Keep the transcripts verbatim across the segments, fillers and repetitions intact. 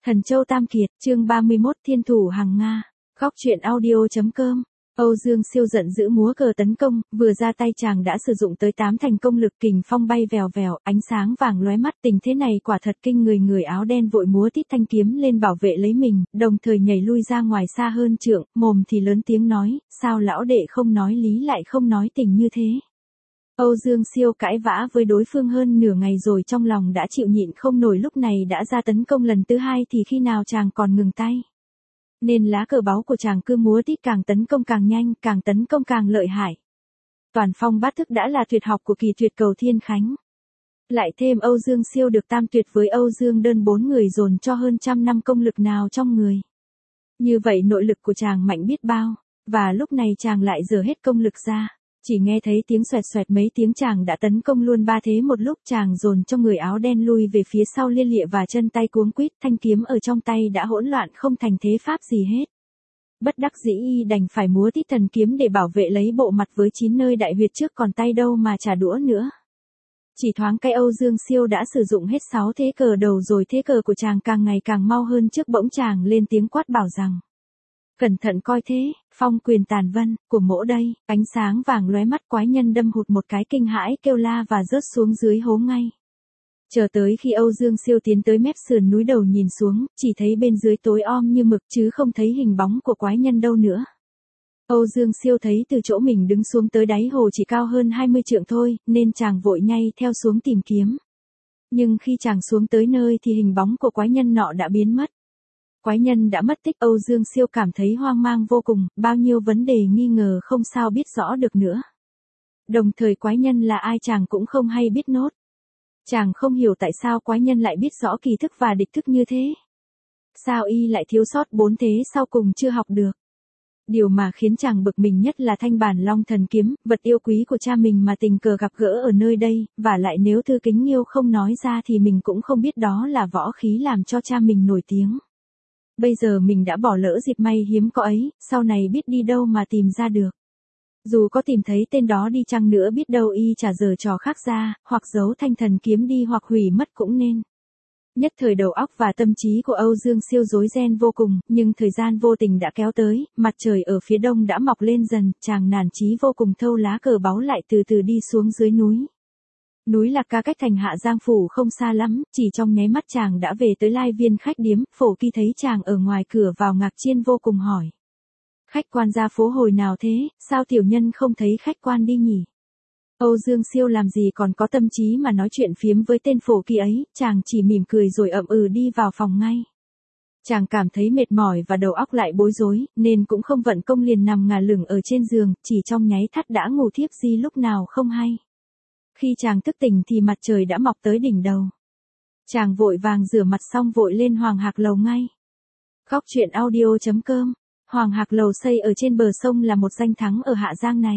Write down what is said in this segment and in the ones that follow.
Thần Châu Tam Kiệt, chương ba mươi mốt Thiên thủ hàng Nga. Góc truyện audio.com. Âu Dương Siêu giận dữ múa cờ tấn công, vừa ra tay chàng đã sử dụng tới tám thành công lực, kình phong bay vèo vèo, ánh sáng vàng lóe mắt, tình thế này quả thật kinh người. Người áo đen vội múa tít thanh kiếm lên bảo vệ lấy mình, đồng thời nhảy lui ra ngoài xa hơn trượng, mồm thì lớn tiếng nói, sao lão đệ không nói lý lại không nói tình như thế. Âu Dương Siêu cãi vã với đối phương hơn nửa ngày rồi, trong lòng đã chịu nhịn không nổi, lúc này đã ra tấn công lần thứ hai thì khi nào chàng còn ngừng tay. Nên lá cờ báu của chàng cứ múa tít, càng tấn công càng nhanh, càng tấn công càng lợi hại. Toàn phong bát thức đã là tuyệt học của kỳ tuyệt cầu Thiên Khánh. Lại thêm Âu Dương Siêu được tam tuyệt với Âu Dương đơn, bốn người dồn cho hơn trăm năm công lực nào trong người. Như vậy nội lực của chàng mạnh biết bao, và lúc này chàng lại dở hết công lực ra. Chỉ nghe thấy tiếng xoẹt xoẹt mấy tiếng, chàng đã tấn công luôn ba thế một lúc, chàng dồn cho người áo đen lui về phía sau lia lịa và chân tay cuống quýt, thanh kiếm ở trong tay đã hỗn loạn không thành thế pháp gì hết. Bất đắc dĩ y đành phải múa tít thần kiếm để bảo vệ lấy bộ mặt với chín nơi đại huyệt trước, còn tay đâu mà trả đũa nữa. Chỉ thoáng cái Âu Dương Siêu đã sử dụng hết sáu thế cờ đầu rồi, thế cờ của chàng càng ngày càng mau hơn trước, bỗng chàng lên tiếng quát bảo rằng. Cẩn thận coi thế, phong quyền tàn vân, của mỗ đây. Ánh sáng vàng lóe mắt, quái nhân đâm hụt một cái kinh hãi kêu la và rớt xuống dưới hố ngay. Chờ tới khi Âu Dương Siêu tiến tới mép sườn núi đầu nhìn xuống, chỉ thấy bên dưới tối om như mực chứ không thấy hình bóng của quái nhân đâu nữa. Âu Dương Siêu thấy từ chỗ mình đứng xuống tới đáy hồ chỉ cao hơn hai mươi trượng thôi, nên chàng vội nhay theo xuống tìm kiếm. Nhưng khi chàng xuống tới nơi thì hình bóng của quái nhân nọ đã biến mất. Quái nhân đã mất tích. Âu Dương Siêu cảm thấy hoang mang vô cùng, bao nhiêu vấn đề nghi ngờ không sao biết rõ được nữa. Đồng thời quái nhân là ai chàng cũng không hay biết nốt. Chàng không hiểu tại sao quái nhân lại biết rõ kỳ thức và địch thức như thế. Sao y lại thiếu sót bốn thế sau cùng chưa học được. Điều mà khiến chàng bực mình nhất là thanh bản Long Thần Kiếm, vật yêu quý của cha mình mà tình cờ gặp gỡ ở nơi đây, và lại nếu Thư Kính Nghiêu không nói ra thì mình cũng không biết đó là võ khí làm cho cha mình nổi tiếng. Bây giờ mình đã bỏ lỡ dịp may hiếm có ấy, sau này biết đi đâu mà tìm ra được. Dù có tìm thấy tên đó đi chăng nữa, biết đâu y chả giở trò khác ra, hoặc giấu thanh thần kiếm đi hoặc hủy mất cũng nên. Nhất thời đầu óc và tâm trí của Âu Dương Siêu rối ren vô cùng, nhưng thời gian vô tình đã kéo tới, mặt trời ở phía đông đã mọc lên dần, chàng nản chí vô cùng thâu lá cờ báu lại từ từ đi xuống dưới núi. Núi Lạc Ca cách thành Hạ Giang Phủ không xa lắm, chỉ trong nháy mắt chàng đã về tới Lai Viên khách điếm. Phổ Kỳ thấy chàng ở ngoài cửa vào ngạc nhiên vô cùng, hỏi. Khách quan ra phố hồi nào thế, sao tiểu nhân không thấy khách quan đi nhỉ? Âu Dương Siêu làm gì còn có tâm trí mà nói chuyện phiếm với tên Phổ Kỳ ấy, chàng chỉ mỉm cười rồi ậm ừ đi vào phòng ngay. Chàng cảm thấy mệt mỏi và đầu óc lại bối rối, nên cũng không vận công liền nằm ngả lửng ở trên giường, chỉ trong nháy thắt đã ngủ thiếp đi lúc nào không hay. Khi chàng thức tỉnh thì mặt trời đã mọc tới đỉnh đầu. Chàng vội vàng rửa mặt xong vội lên Hoàng Hạc Lầu ngay. Góc truyện audio.com. Hoàng Hạc Lầu xây ở trên bờ sông là một danh thắng ở Hạ Giang này.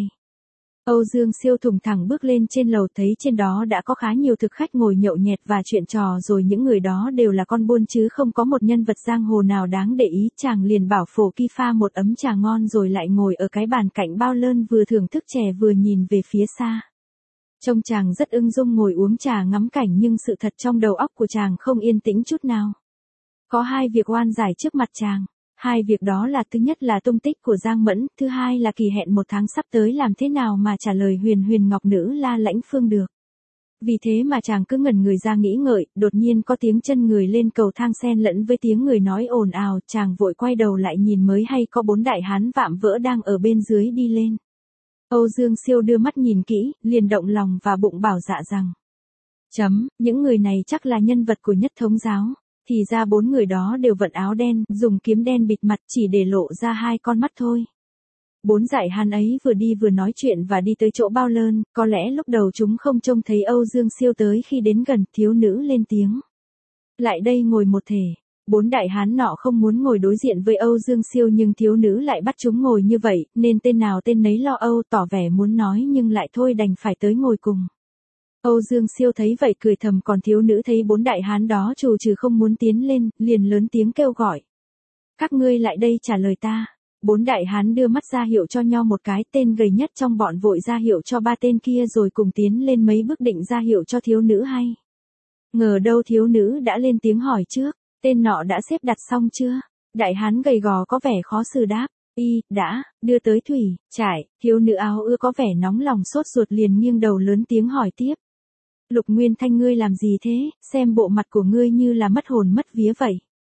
Âu Dương Siêu thùng thẳng bước lên trên lầu, thấy trên đó đã có khá nhiều thực khách ngồi nhậu nhẹt và chuyện trò rồi, những người đó đều là con buôn chứ không có một nhân vật giang hồ nào đáng để ý. Chàng liền bảo Phổ Kỳ pha một ấm trà ngon rồi lại ngồi ở cái bàn cạnh bao lơn, vừa thưởng thức chè vừa nhìn về phía xa. Trông chàng rất ưng dung ngồi uống trà ngắm cảnh, nhưng sự thật trong đầu óc của chàng không yên tĩnh chút nào. Có hai việc oan giải trước mặt chàng. Hai việc đó là, thứ nhất là tung tích của Giang Mẫn, thứ hai là kỳ hẹn một tháng sắp tới làm thế nào mà trả lời Huyền Huyền Ngọc Nữ La Lãnh Phương được. Vì thế mà chàng cứ ngẩn người ra nghĩ ngợi, đột nhiên có tiếng chân người lên cầu thang xen lẫn với tiếng người nói ồn ào, chàng vội quay đầu lại nhìn mới hay có bốn đại hán vạm vỡ đang ở bên dưới đi lên. Âu Dương Siêu đưa mắt nhìn kỹ, liền động lòng và bụng bảo dạ rằng. Chấm, những người này chắc là nhân vật của Nhất Thống giáo. Thì ra bốn người đó đều vận áo đen, dùng kiếm đen bịt mặt chỉ để lộ ra hai con mắt thôi. Bốn dải hán ấy vừa đi vừa nói chuyện và đi tới chỗ bao lơn, có lẽ lúc đầu chúng không trông thấy Âu Dương Siêu, tới khi đến gần, thiếu nữ lên tiếng. Lại đây ngồi một thể. Bốn đại hán nọ không muốn ngồi đối diện với Âu Dương Siêu, nhưng thiếu nữ lại bắt chúng ngồi như vậy, nên tên nào tên nấy lo âu, tỏ vẻ muốn nói nhưng lại thôi đành phải tới ngồi cùng. Âu Dương Siêu thấy vậy cười thầm, còn thiếu nữ thấy bốn đại hán đó trù trừ không muốn tiến lên, liền lớn tiếng kêu gọi. Các ngươi lại đây trả lời ta. Bốn đại hán đưa mắt ra hiệu cho nhau một cái, tên gầy nhất trong bọn vội ra hiệu cho ba tên kia rồi cùng tiến lên mấy bước định ra hiệu cho thiếu nữ hay. Ngờ đâu thiếu nữ đã lên tiếng hỏi trước. Tên nọ đã xếp đặt xong chưa? Đại hán gầy gò có vẻ khó xử đáp. Y, đã, đưa tới thủy, trải, thiếu nữ áo ưa có vẻ nóng lòng sốt ruột liền nghiêng đầu lớn tiếng hỏi tiếp. Lục Nguyên Thanh ngươi làm gì thế, xem bộ mặt của ngươi như là mất hồn mất vía vậy.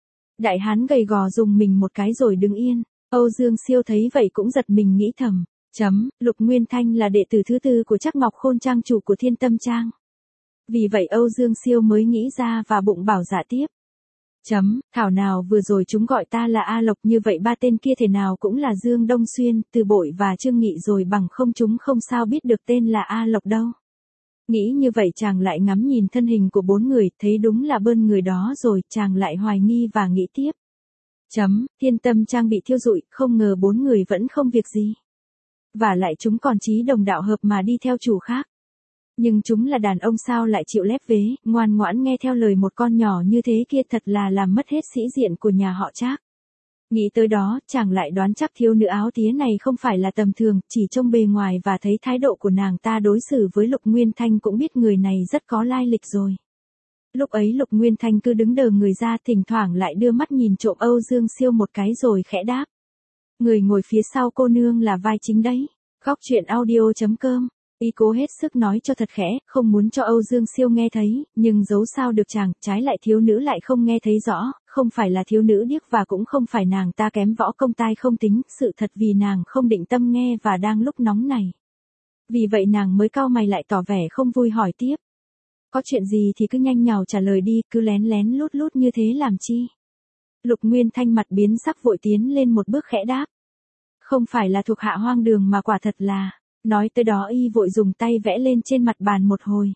Đại hán gầy gò dùng mình một cái rồi đứng yên, Âu Dương Siêu thấy vậy cũng giật mình nghĩ thầm, chấm, Lục Nguyên Thanh là đệ tử thứ tư của Trắc Ngọc Khôn trang chủ của Thiên Tâm Trang. Vì vậy Âu Dương Siêu mới nghĩ ra và bụng bảo dạ tiếp. Chấm, thảo nào vừa rồi chúng gọi ta là A Lộc như vậy ba tên kia thể nào cũng là Dương Đông Xuyên, Từ Bội và Trương Nghị rồi bằng không chúng không sao biết được tên là A Lộc đâu. Nghĩ như vậy chàng lại ngắm nhìn thân hình của bốn người, thấy đúng là bơn người đó rồi, chàng lại hoài nghi và nghĩ tiếp. Chấm, Thiên Tâm Trang bị thiêu rụi, không ngờ bốn người vẫn không việc gì. Và lại chúng còn chí đồng đạo hợp mà đi theo chủ khác. Nhưng chúng là đàn ông sao lại chịu lép vế, ngoan ngoãn nghe theo lời một con nhỏ như thế kia thật là làm mất hết sĩ diện của nhà họ Trác. Nghĩ tới đó, chàng lại đoán chắc thiếu nữ áo tía này không phải là tầm thường, chỉ trông bề ngoài và thấy thái độ của nàng ta đối xử với Lục Nguyên Thanh cũng biết người này rất có lai lịch rồi. Lúc ấy Lục Nguyên Thanh cứ đứng đờ người ra thỉnh thoảng lại đưa mắt nhìn trộm Âu Dương Siêu một cái rồi khẽ đáp. Người ngồi phía sau cô nương là vai chính đấy. Góc truyện audio chấm com. Y cố hết sức nói cho thật khẽ, không muốn cho Âu Dương Siêu nghe thấy, nhưng giấu sao được chàng, trái lại thiếu nữ lại không nghe thấy rõ, không phải là thiếu nữ điếc và cũng không phải nàng ta kém võ công tai không tính, sự thật vì nàng không định tâm nghe và đang lúc nóng này. Vì vậy nàng mới cau mày lại tỏ vẻ không vui hỏi tiếp. Có chuyện gì thì cứ nhanh nhào trả lời đi, cứ lén lén lút lút như thế làm chi? Lục Nguyên Thanh mặt biến sắc vội tiến lên một bước khẽ đáp. Không phải là thuộc hạ hoang đường mà quả thật là... Nói tới đó y vội dùng tay vẽ lên trên mặt bàn một hồi.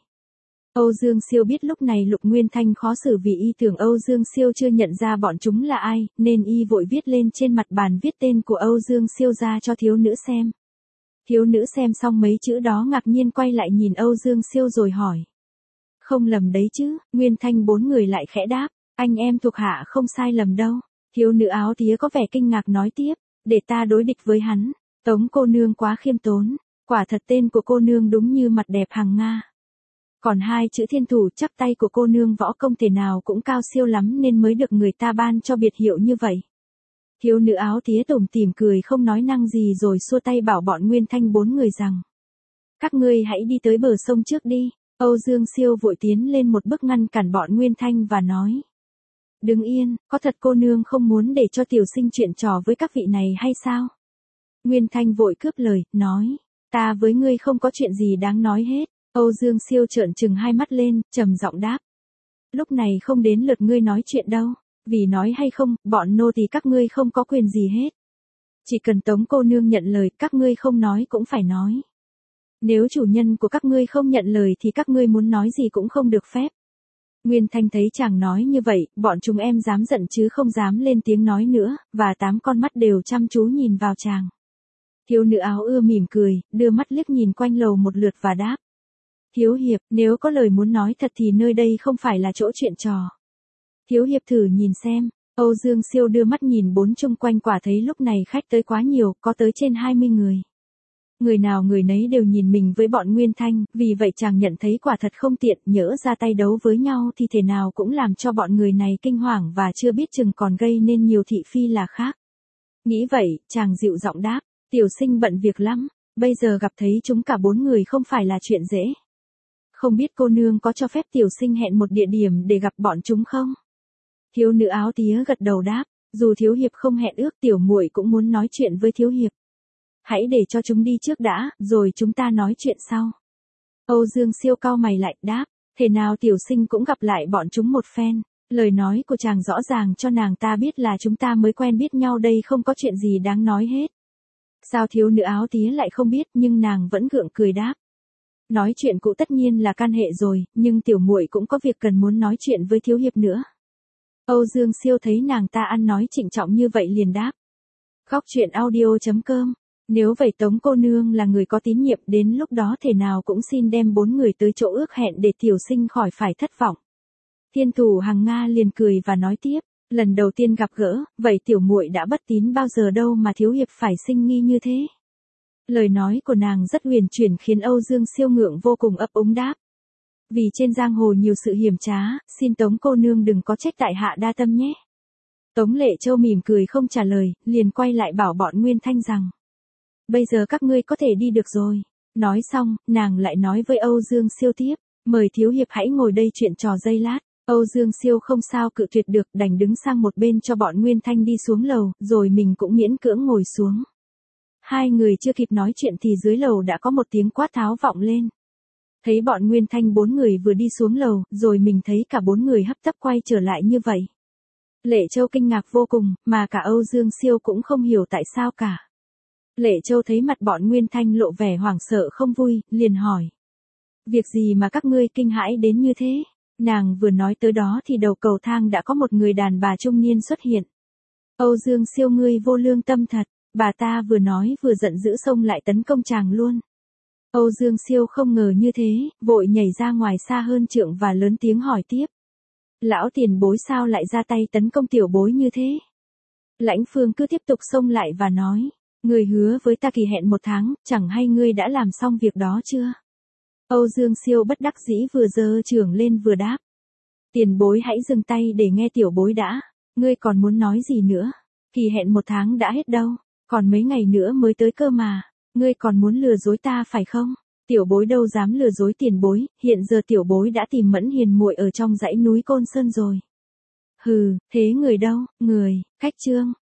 Âu Dương Siêu biết lúc này Lục Nguyên Thanh khó xử vì y tưởng Âu Dương Siêu chưa nhận ra bọn chúng là ai, nên y vội viết lên trên mặt bàn viết tên của Âu Dương Siêu ra cho thiếu nữ xem. Thiếu nữ xem xong mấy chữ đó ngạc nhiên quay lại nhìn Âu Dương Siêu rồi hỏi. Không lầm đấy chứ, Nguyên Thanh bốn người lại khẽ đáp, anh em thuộc hạ không sai lầm đâu. Thiếu nữ áo tía có vẻ kinh ngạc nói tiếp, để ta đối địch với hắn, Tống cô nương quá khiêm tốn. Quả thật tên của cô nương đúng như mặt đẹp hàng Nga. Còn hai chữ thiên thủ chắc tay của cô nương võ công thể nào cũng cao siêu lắm nên mới được người ta ban cho biệt hiệu như vậy. Thiếu nữ áo tía tủm tỉm cười không nói năng gì rồi xua tay bảo bọn Nguyên Thanh bốn người rằng. Các ngươi hãy đi tới bờ sông trước đi. Âu Dương Siêu vội tiến lên một bước ngăn cản bọn Nguyên Thanh và nói. Đứng yên, có thật cô nương không muốn để cho tiểu sinh chuyện trò với các vị này hay sao? Nguyên Thanh vội cướp lời, nói. Ta với ngươi không có chuyện gì đáng nói hết. Âu Dương Siêu trợn trừng hai mắt lên, trầm giọng đáp. Lúc này không đến lượt ngươi nói chuyện đâu. Vì nói hay không, bọn nô tỳ các ngươi không có quyền gì hết. Chỉ cần Tống cô nương nhận lời, các ngươi không nói cũng phải nói. Nếu chủ nhân của các ngươi không nhận lời thì các ngươi muốn nói gì cũng không được phép. Nguyên Thanh thấy chàng nói như vậy, bọn chúng em dám giận chứ không dám lên tiếng nói nữa, và tám con mắt đều chăm chú nhìn vào chàng. Thiếu nữ áo ưa mỉm cười, đưa mắt liếc nhìn quanh lầu một lượt và đáp. Thiếu hiệp, nếu có lời muốn nói thật thì nơi đây không phải là chỗ chuyện trò. Thiếu hiệp thử nhìn xem. Âu Dương Siêu đưa mắt nhìn bốn chung quanh quả thấy lúc này khách tới quá nhiều, có tới trên hai mươi người. Người nào người nấy đều nhìn mình với bọn Nguyên Thanh, vì vậy chàng nhận thấy quả thật không tiện, nhỡ ra tay đấu với nhau thì thể nào cũng làm cho bọn người này kinh hoàng và chưa biết chừng còn gây nên nhiều thị phi là khác. Nghĩ vậy, chàng dịu giọng đáp. Tiểu sinh bận việc lắm, bây giờ gặp thấy chúng cả bốn người không phải là chuyện dễ. Không biết cô nương có cho phép tiểu sinh hẹn một địa điểm để gặp bọn chúng không? Thiếu nữ áo tía gật đầu đáp, dù thiếu hiệp không hẹn ước tiểu muội cũng muốn nói chuyện với thiếu hiệp. Hãy để cho chúng đi trước đã, rồi chúng ta nói chuyện sau. Âu Dương Siêu cau mày lại đáp, thế nào tiểu sinh cũng gặp lại bọn chúng một phen. Lời nói của chàng rõ ràng cho nàng ta biết là chúng ta mới quen biết nhau đây không có chuyện gì đáng nói hết. Sao thiếu nữ áo tía lại không biết nhưng nàng vẫn gượng cười đáp. Nói chuyện cũ tất nhiên là can hệ rồi, nhưng tiểu muội cũng có việc cần muốn nói chuyện với thiếu hiệp nữa. Âu Dương Siêu thấy nàng ta ăn nói trịnh trọng như vậy liền đáp. Góc truyện audio chấm com. Nếu vậy Tống cô nương là người có tín nhiệm đến lúc đó thể nào cũng xin đem bốn người tới chỗ ước hẹn để tiểu sinh khỏi phải thất vọng. Thiên thủ hàng Nga liền cười và nói tiếp. Lần đầu tiên gặp gỡ, vậy tiểu muội đã bất tín bao giờ đâu mà thiếu hiệp phải sinh nghi như thế. Lời nói của nàng rất huyền chuyển khiến Âu Dương Siêu ngượng vô cùng ấp úng đáp. Vì trên giang hồ nhiều sự hiểm trá, xin Tống cô nương đừng có trách tại hạ đa tâm nhé. Tống Lệ Châu mỉm cười không trả lời, liền quay lại bảo bọn Nguyên Thanh rằng. Bây giờ các ngươi có thể đi được rồi. Nói xong, nàng lại nói với Âu Dương Siêu tiếp, mời thiếu hiệp hãy ngồi đây chuyện trò giây lát. Âu Dương Siêu không sao cự tuyệt được, đành đứng sang một bên cho bọn Nguyên Thanh đi xuống lầu, rồi mình cũng miễn cưỡng ngồi xuống. Hai người chưa kịp nói chuyện thì dưới lầu đã có một tiếng quát tháo vọng lên. Thấy bọn Nguyên Thanh bốn người vừa đi xuống lầu, rồi mình thấy cả bốn người hấp tấp quay trở lại như vậy. Lệ Châu kinh ngạc vô cùng, mà cả Âu Dương Siêu cũng không hiểu tại sao cả. Lệ Châu thấy mặt bọn Nguyên Thanh lộ vẻ hoảng sợ không vui, liền hỏi. Việc gì mà các ngươi kinh hãi đến như thế? Nàng vừa nói tới đó thì đầu cầu thang đã có một người đàn bà trung niên xuất hiện. Âu Dương Siêu ngươi vô lương tâm thật, bà ta vừa nói vừa giận dữ xông lại tấn công chàng luôn. Âu Dương Siêu không ngờ như thế, vội nhảy ra ngoài xa hơn trượng và lớn tiếng hỏi tiếp. Lão tiền bối sao lại ra tay tấn công tiểu bối như thế? Lãnh Phương cứ tiếp tục xông lại và nói. Người hứa với ta kỳ hẹn một tháng, chẳng hay ngươi đã làm xong việc đó chưa? Âu Dương Siêu bất đắc dĩ vừa giơ chưởng lên vừa đáp. Tiền bối hãy dừng tay để nghe tiểu bối đã. Ngươi còn muốn nói gì nữa? Kỳ hẹn một tháng đã hết đâu, còn mấy ngày nữa mới tới cơ mà. Ngươi còn muốn lừa dối ta phải không? Tiểu bối đâu dám lừa dối tiền bối, hiện giờ tiểu bối đã tìm Mẫn Hiền muội ở trong dãy núi Côn Sơn rồi. Hừ, thế người đâu, người, Khách Trương.